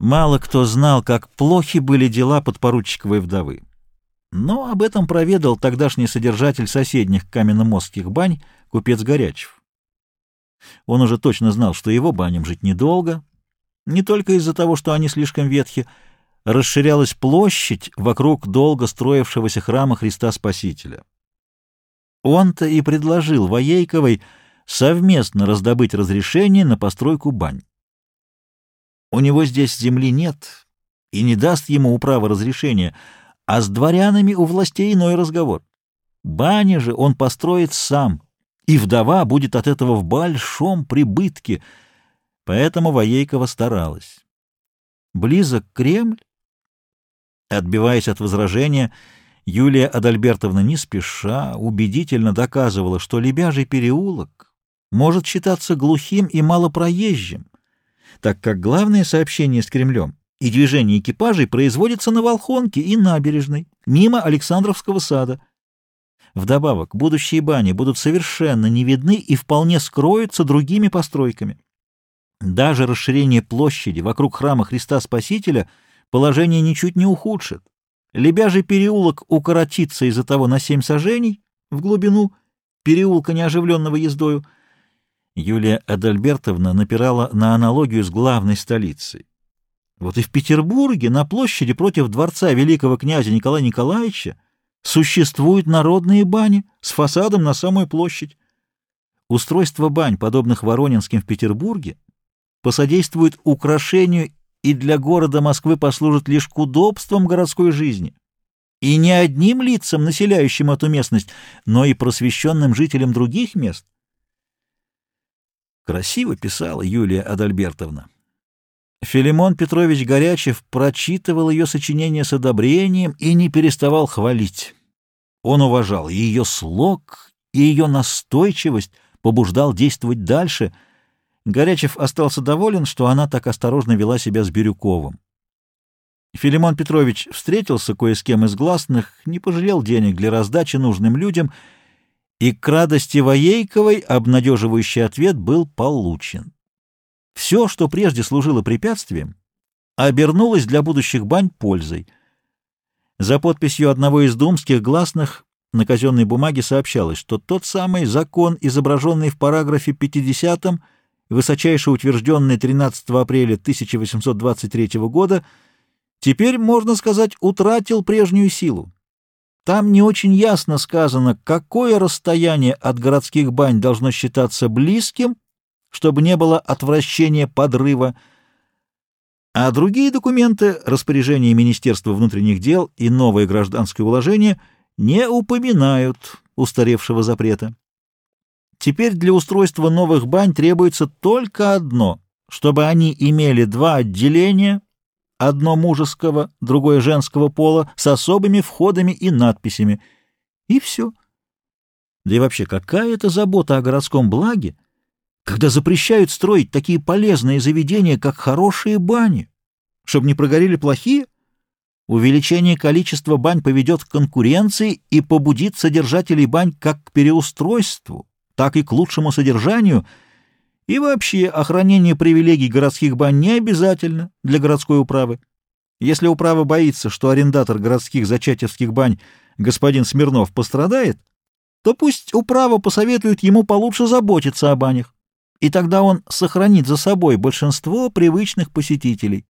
Мало кто знал, как плохи были дела подпоручиковой вдовы. Но об этом проведал тогдашний содержатель соседних каменномостских бань, купец Горячев. Он уже точно знал, что его баням жить недолго, не только из-за того, что они слишком ветхи. Расширялась площадь вокруг долго строившегося храма Христа Спасителя. Он-то и предложил Воейковой совместно раздобыть разрешение на постройку бань. У него здесь земли нет и не даст ему управа разрешения, а с дворянами у властей иной разговор. Бани же он построит сам, и вдова будет от этого в большом прибытке, поэтому Воейкова старалась. Близок Кремль? Отбиваясь от возражения, Юлия Адальбертовна не спеша убедительно доказывала, что Лебяжий переулок может считаться глухим и малопроезжим, так как главное сообщение с Кремлем и движение экипажей производится на Волхонке и набережной, мимо Александровского сада. Вдобавок, будущие бани будут совершенно не видны и вполне скроются другими постройками. Даже расширение площади вокруг храма Христа Спасителя положение ничуть не ухудшит. Лебяжий переулок укоротится из-за того на 7 саженей в глубину переулка, неоживленного ездою. Юлия Адальбертовна напирала на аналогию с главной столицей. Вот и в Петербурге на площади против дворца великого князя Николая Николаевича существуют народные бани с фасадом на самую площадь. Устройство бань, подобных Воронинским в Петербурге, посодействует украшению и для города Москвы послужит лишь к удобствам городской жизни. И не одним лицам, населяющим эту местность, но и просвещенным жителям других мест. Красиво писала Юлия Адальбертовна. Филимон Петрович Горячев прочитывал ее сочинение с одобрением и не переставал хвалить. Он уважал и ее слог, и ее настойчивость, побуждал действовать дальше. Горячев остался доволен, что она так осторожно вела себя с Бирюковым. Филимон Петрович встретился кое с кем из гласных, не пожалел денег для раздачи нужным людям, и к радости Воейковой обнадеживающий ответ был получен. Все, что прежде служило препятствием, обернулось для будущих бань пользой. За подписью одного из думских гласных на казенной бумаге сообщалось, что тот самый закон, изображенный в параграфе 50, высочайше утвержденный 13 апреля 1823 года, теперь, можно сказать, утратил прежнюю силу. Там не очень ясно сказано, какое расстояние от городских бань должно считаться близким, чтобы не было отвращения подрыва, а другие документы, распоряжение Министерства внутренних дел и новое гражданское уложение не упоминают устаревшего запрета. Теперь для устройства новых бань требуется только одно, чтобы они имели 2 отделения, одно мужеского, другое женского пола, с особыми входами и надписями. И все. Да и вообще, какая это забота о городском благе, когда запрещают строить такие полезные заведения, как хорошие бани, чтобы не прогорели плохие? Увеличение количества бань поведет к конкуренции и побудит содержателей бань как к переустройству, так и к лучшему содержанию, и вообще охранение привилегий городских бань не обязательно для городской управы. Если управа боится, что арендатор городских зачатевских бань господин Смирнов пострадает, то пусть управа посоветует ему получше заботиться о банях, и тогда он сохранит за собой большинство привычных посетителей.